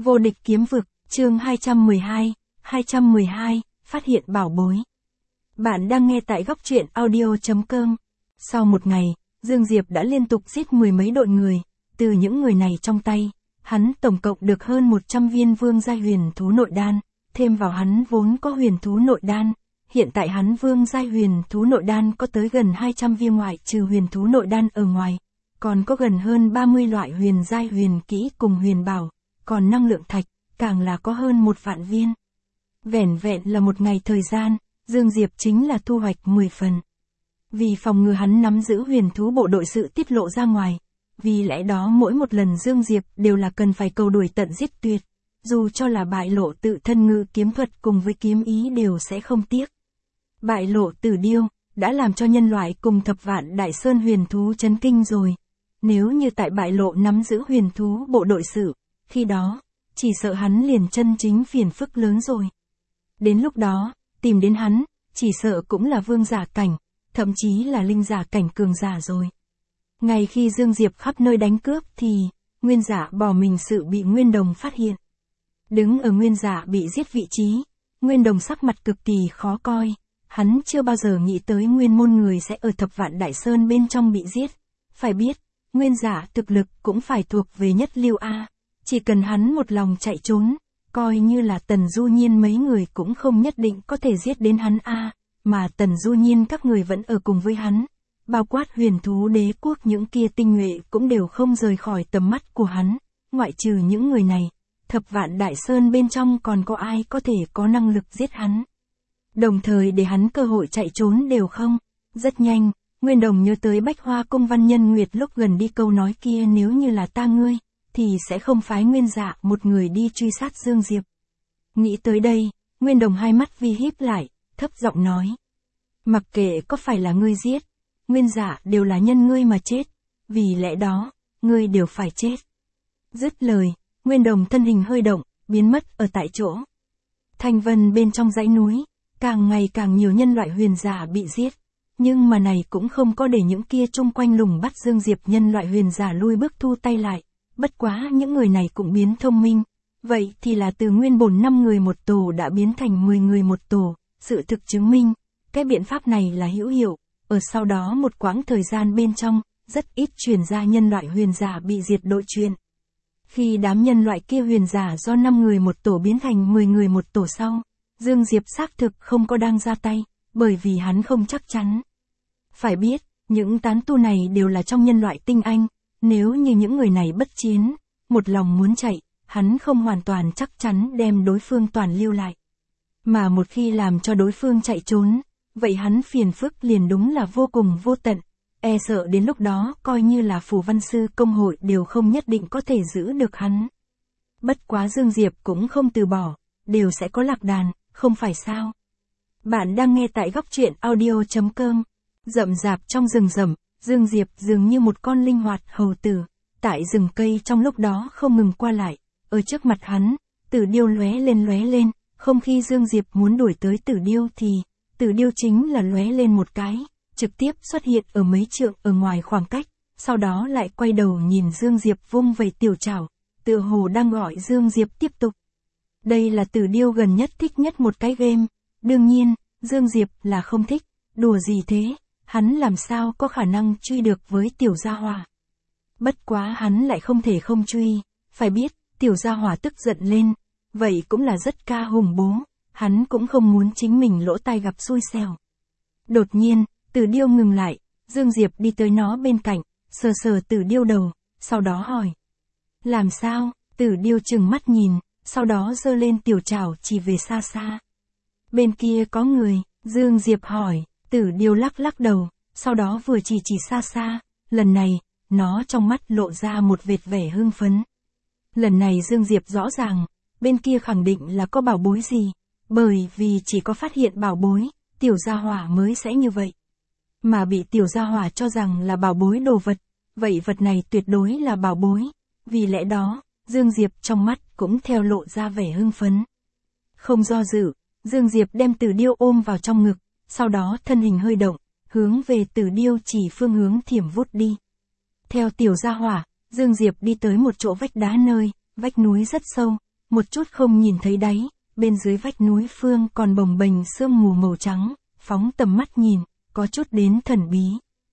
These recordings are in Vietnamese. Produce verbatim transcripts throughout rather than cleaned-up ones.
Vô địch kiếm vực, chương hai trăm mười hai, hai trăm mười hai, phát hiện bảo bối. Bạn đang nghe tại góc truyện audio chấm com. Sau một ngày, Dương Diệp đã liên tục giết mười mấy đội người, từ những người này trong tay, hắn tổng cộng được hơn một trăm viên vương giai huyền thú nội đan, thêm vào hắn vốn có huyền thú nội đan, hiện tại hắn vương giai huyền thú nội đan có tới gần hai trăm viên ngoại trừ huyền thú nội đan ở ngoài, còn có gần hơn ba mươi loại huyền giai huyền kỹ cùng huyền bảo, còn năng lượng thạch, càng là có hơn một vạn viên. Vẻn vẹn là một ngày thời gian, Dương Diệp chính là thu hoạch mười phần. Vì phòng ngừa hắn nắm giữ huyền thú bộ đội sự tiết lộ ra ngoài, vì lẽ đó mỗi một lần Dương Diệp đều là cần phải cầu đuổi tận giết tuyệt, dù cho là bại lộ tự thân ngự kiếm thuật cùng với kiếm ý đều sẽ không tiếc. Bại lộ Tử Điêu, đã làm cho nhân loại cùng thập vạn đại sơn huyền thú chấn kinh rồi. Nếu như tại bại lộ nắm giữ huyền thú bộ đội sự, khi đó, chỉ sợ hắn liền chân chính phiền phức lớn rồi. Đến lúc đó, tìm đến hắn, chỉ sợ cũng là vương giả cảnh, thậm chí là linh giả cảnh cường giả rồi. Ngày khi Dương Diệp khắp nơi đánh cướp thì, nguyên giả bỏ mình sự bị Nguyên Đồng phát hiện. Đứng ở nguyên giả bị giết vị trí, Nguyên Đồng sắc mặt cực kỳ khó coi, hắn chưa bao giờ nghĩ tới nguyên môn người sẽ ở thập vạn đại sơn bên trong bị giết. Phải biết, nguyên giả thực lực cũng phải thuộc về nhất lưu A, chỉ cần hắn một lòng chạy trốn, coi như là Tần Du Nhiên mấy người cũng không nhất định có thể giết đến hắn A, mà Tần Du Nhiên các người vẫn ở cùng với hắn, bao quát huyền thú đế quốc những kia tinh nhuệ cũng đều không rời khỏi tầm mắt của hắn, ngoại trừ những người này, thập vạn đại sơn bên trong còn có ai có thể có năng lực giết hắn. Đồng thời để hắn cơ hội chạy trốn đều không. Rất nhanh, Nguyên Đồng nhớ tới Bách Hoa Cung Văn Nhân Nguyệt lúc gần đi câu nói kia, nếu như là ta ngươi, thì sẽ không phái Nguyên Dạ một người đi truy sát Dương Diệp. Nghĩ tới đây, Nguyên Đồng hai mắt vi híp lại, thấp giọng nói. Mặc kệ có phải là ngươi giết, Nguyên Dạ đều là nhân ngươi mà chết, vì lẽ đó, ngươi đều phải chết. Dứt lời, Nguyên Đồng thân hình hơi động, biến mất ở tại chỗ. Thanh vân bên trong dãy núi, càng ngày càng nhiều nhân loại huyền giả bị giết, nhưng mà này cũng không có để những kia chung quanh lùng bắt Dương Diệp nhân loại huyền giả lui bước thu tay lại, bất quá những người này cũng biến thông minh, vậy thì là từ nguyên bổn năm người một tổ đã biến thành mười người một tổ, sự thực chứng minh, cái biện pháp này là hữu hiệu, ở sau đó một quãng thời gian bên trong, rất ít truyền ra nhân loại huyền giả bị diệt đội chuyện. Khi đám nhân loại kia huyền giả do năm người một tổ biến thành mười người một tổ sau, Dương Diệp xác thực không có đang ra tay, bởi vì hắn không chắc chắn. Phải biết, những tán tu này đều là trong nhân loại tinh anh, nếu như những người này bất chiến, một lòng muốn chạy, hắn không hoàn toàn chắc chắn đem đối phương toàn lưu lại. Mà một khi làm cho đối phương chạy trốn, vậy hắn phiền phức liền đúng là vô cùng vô tận, e sợ đến lúc đó coi như là Phù Văn Sư Công hội đều không nhất định có thể giữ được hắn. Bất quá Dương Diệp cũng không từ bỏ, đều sẽ có lạc đàn, không phải sao? Bạn đang nghe tại góc truyện audio chấm com. Rậm rạp trong rừng rậm, Dương Diệp dường như một con linh hoạt hầu tử, tại rừng cây trong lúc đó không ngừng qua lại, ở trước mặt hắn, Tử Điêu lóe lên lóe lên, không khi Dương Diệp muốn đuổi tới Tử Điêu thì, Tử Điêu chính là lóe lên một cái, trực tiếp xuất hiện ở mấy trượng ở ngoài khoảng cách, sau đó lại quay đầu nhìn Dương Diệp vung vẩy tiểu trảo, tựa hồ đang gọi Dương Diệp tiếp tục. Đây là Tử Điêu gần nhất thích nhất một cái game, đương nhiên, Dương Diệp là không thích, đùa gì thế, hắn làm sao có khả năng truy được với tiểu gia hỏa. Bất quá hắn lại không thể không truy, phải biết, tiểu gia hỏa tức giận lên, vậy cũng là rất ca hùng bố, hắn cũng không muốn chính mình lỗ tai gặp xui xẻo. Đột nhiên, Tử Điêu ngừng lại, Dương Diệp đi tới nó bên cạnh, sờ sờ Tử Điêu đầu, sau đó hỏi. Làm sao? Tử Điêu trừng mắt nhìn, sau đó giơ lên tiểu trảo chỉ về xa xa. Bên kia có người, Dương Diệp hỏi, Tử Điêu lắc lắc đầu, sau đó vừa chỉ chỉ xa xa, lần này, nó trong mắt lộ ra một vệt vẻ hưng phấn. Lần này Dương Diệp rõ ràng, bên kia khẳng định là có bảo bối gì, bởi vì chỉ có phát hiện bảo bối, tiểu gia hỏa mới sẽ như vậy. Mà bị tiểu gia hỏa cho rằng là bảo bối đồ vật, vậy vật này tuyệt đối là bảo bối, vì lẽ đó, Dương Diệp trong mắt cũng theo lộ ra vẻ hưng phấn. Không do dự, Dương Diệp đem Tử Điêu ôm vào trong ngực, sau đó thân hình hơi động, hướng về Tử Điêu chỉ phương hướng thiểm vút đi. Theo tiểu gia hỏa, Dương Diệp đi tới một chỗ vách đá nơi, vách núi rất sâu, một chút không nhìn thấy đáy, bên dưới vách núi phương còn bồng bềnh sương mù màu trắng, phóng tầm mắt nhìn, có chút đến thần bí.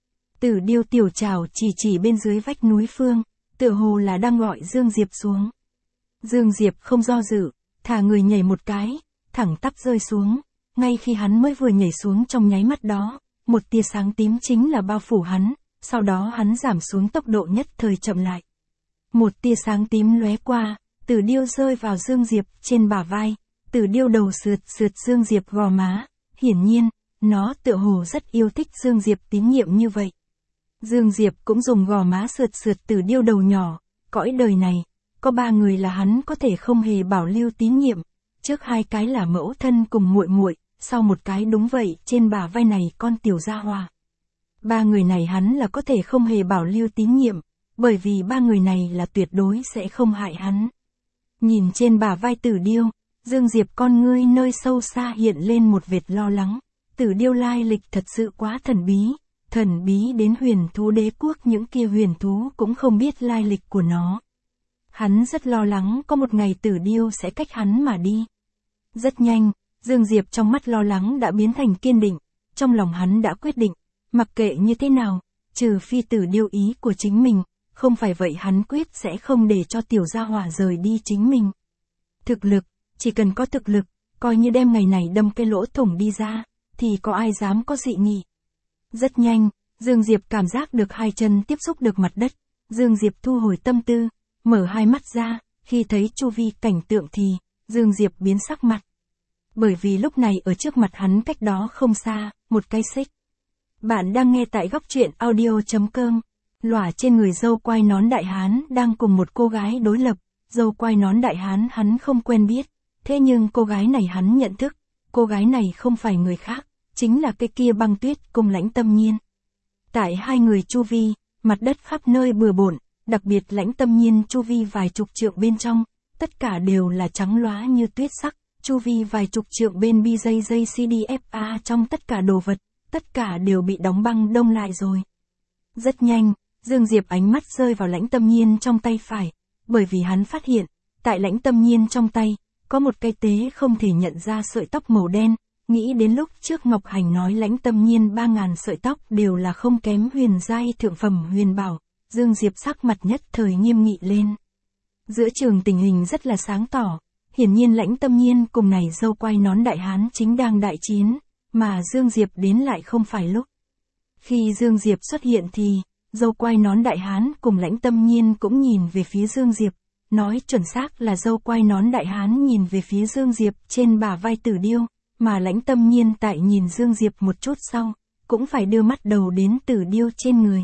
Tử Điêu tiểu trảo chỉ chỉ bên dưới vách núi phương, tựa hồ là đang gọi Dương Diệp xuống. Dương Diệp không do dự, thả người nhảy một cái, thẳng tắp rơi xuống, ngay khi hắn mới vừa nhảy xuống trong nháy mắt đó, một tia sáng tím chính là bao phủ hắn, sau đó hắn giảm xuống tốc độ nhất thời chậm lại. Một tia sáng tím lóe qua, Tử Điêu rơi vào Dương Diệp trên bả vai, Tử Điêu đầu sượt sượt Dương Diệp gò má, hiển nhiên, nó tựa hồ rất yêu thích Dương Diệp tín nhiệm như vậy. Dương Diệp cũng dùng gò má sượt sượt Tử Điêu đầu nhỏ, cõi đời này, có ba người là hắn có thể không hề bảo lưu tín nhiệm, trước hai cái là mẫu thân cùng muội muội, sau một cái đúng vậy trên bả vai này con tiểu gia hòa. Ba người này hắn là có thể không hề bảo lưu tín nhiệm, bởi vì ba người này là tuyệt đối sẽ không hại hắn. Nhìn trên bả vai Tử Điêu, Dương Diệp con ngươi nơi sâu xa hiện lên một vệt lo lắng, Tử Điêu lai lịch thật sự quá thần bí, thần bí đến huyền thú đế quốc những kia huyền thú cũng không biết lai lịch của nó. Hắn rất lo lắng có một ngày Tử Điêu sẽ cách hắn mà đi. Rất nhanh, Dương Diệp trong mắt lo lắng đã biến thành kiên định, trong lòng hắn đã quyết định, mặc kệ như thế nào, trừ phi Tử Điêu ý của chính mình, không phải vậy hắn quyết sẽ không để cho tiểu gia hỏa rời đi chính mình. Thực lực, chỉ cần có thực lực, coi như đem ngày này đâm cái lỗ thủng đi ra, thì có ai dám có dị nghị. Rất nhanh, Dương Diệp cảm giác được hai chân tiếp xúc được mặt đất, Dương Diệp thu hồi tâm tư, mở hai mắt ra, khi thấy chu vi cảnh tượng thì, Dương Diệp biến sắc mặt. Bởi vì lúc này ở trước mặt hắn cách đó không xa, một cái xích. Bạn đang nghe tại góc truyện audio.com. Lỏa trên người dâu quai nón đại hán đang cùng một cô gái đối lập, dâu quai nón đại hán hắn không quen biết, thế nhưng cô gái này hắn nhận thức, cô gái này không phải người khác, chính là cái kia Băng Tuyết cùng Lãnh Tâm Nhiên. Tại hai người chu vi, mặt đất khắp nơi bừa bộn, đặc biệt Lãnh Tâm Nhiên chu vi vài chục trượng bên trong, tất cả đều là trắng lóa như tuyết sắc, chu vi vài chục trượng bên bê gi gi xê đê ép a trong tất cả đồ vật, tất cả đều bị đóng băng đông lại rồi. Rất nhanh, Dương Diệp ánh mắt rơi vào Lãnh Tâm Nhiên trong tay phải, bởi vì hắn phát hiện, tại Lãnh Tâm Nhiên trong tay, có một cây tế không thể nhận ra sợi tóc màu đen, nghĩ đến lúc trước Ngọc Hành nói Lãnh Tâm Nhiên ba ngàn sợi tóc đều là không kém huyền giai thượng phẩm huyền bảo, Dương Diệp sắc mặt nhất thời nghiêm nghị lên. Giữa trường tình hình rất là sáng tỏ, hiển nhiên Lãnh Tâm Nhiên cùng này dâu quai nón đại hán chính đang đại chiến, mà Dương Diệp đến lại không phải lúc. Khi Dương Diệp xuất hiện thì, dâu quai nón đại hán cùng Lãnh Tâm Nhiên cũng nhìn về phía Dương Diệp, nói chuẩn xác là dâu quai nón đại hán nhìn về phía Dương Diệp trên bả vai Tử Điêu, mà Lãnh Tâm Nhiên tại nhìn Dương Diệp một chút sau, cũng phải đưa mắt đầu đến Tử Điêu trên người.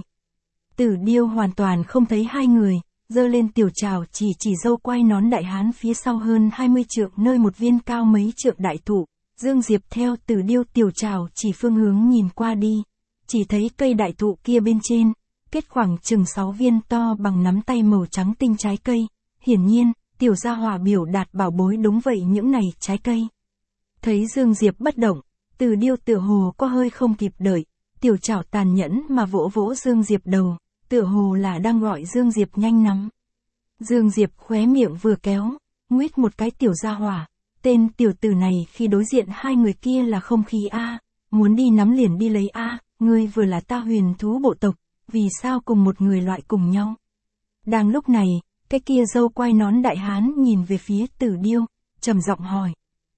Tử Điêu hoàn toàn không thấy hai người, giơ lên tiểu trảo chỉ chỉ dâu quai nón đại hán phía sau hơn hai mươi trượng nơi một viên cao mấy trượng đại thụ, Dương Diệp theo Tử Điêu tiểu trảo chỉ phương hướng nhìn qua đi, chỉ thấy cây đại thụ kia bên trên, kết khoảng chừng sáu viên to bằng nắm tay màu trắng tinh trái cây, hiển nhiên, tiểu gia hỏa biểu đạt bảo bối đúng vậy những này trái cây. Thấy Dương Diệp bất động, Tử Điêu tựa hồ có hơi không kịp đợi, tiểu trảo tàn nhẫn mà vỗ vỗ Dương Diệp đầu, tựa hồ là đang gọi Dương Diệp nhanh nắm. Dương Diệp khóe miệng vừa kéo, nguyết một cái tiểu gia hỏa, tên tiểu tử này khi đối diện hai người kia là không khí a, muốn đi nắm liền đi lấy a, ngươi vừa là ta huyền thú bộ tộc, vì sao cùng một người loại cùng nhau. Đang lúc này, cái kia dâu quai nón đại hán nhìn về phía Tử Điêu, trầm giọng hỏi.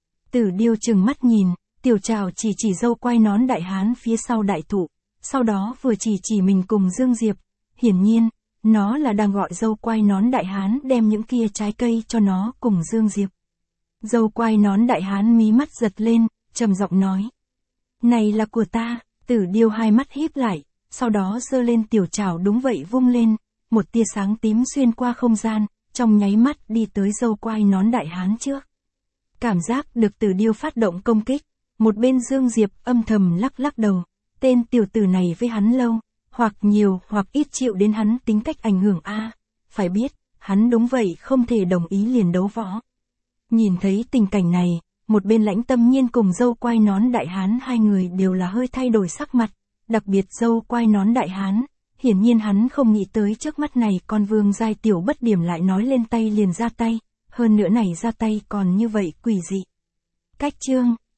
Tử Điêu trừng mắt nhìn, tiểu trảo chỉ chỉ dâu quai nón đại hán phía sau đại thụ, sau đó vừa chỉ chỉ mình cùng Dương Diệp, hiển nhiên, nó là đang gọi dâu quai nón đại hán đem những kia trái cây cho nó cùng Dương Diệp. Dâu quai nón đại hán mí mắt giật lên, trầm giọng nói. Này là của ta, Tử Điêu hai mắt híp lại, sau đó giơ lên tiểu trảo đúng vậy vung lên, một tia sáng tím xuyên qua không gian, trong nháy mắt đi tới dâu quai nón đại hán trước. Cảm giác được Tử Điêu phát động công kích, một bên Dương Diệp âm thầm lắc lắc đầu, tên tiểu tử này với hắn lâu, hoặc nhiều hoặc ít chịu đến hắn tính cách ảnh hưởng a, phải biết, hắn đúng vậy không thể đồng ý liền đấu võ. Nhìn thấy tình cảnh này, một bên Lãnh Tâm Nhiên cùng dâu quai nón đại hán hai người đều là hơi thay đổi sắc mặt, đặc biệt dâu quai nón đại hán, hiển nhiên hắn không nghĩ tới trước mắt này con vương giai tiểu bất điểm lại nói lên tay liền ra tay, Hơn nữa này ra tay còn như vậy quỷ dị. Cách chương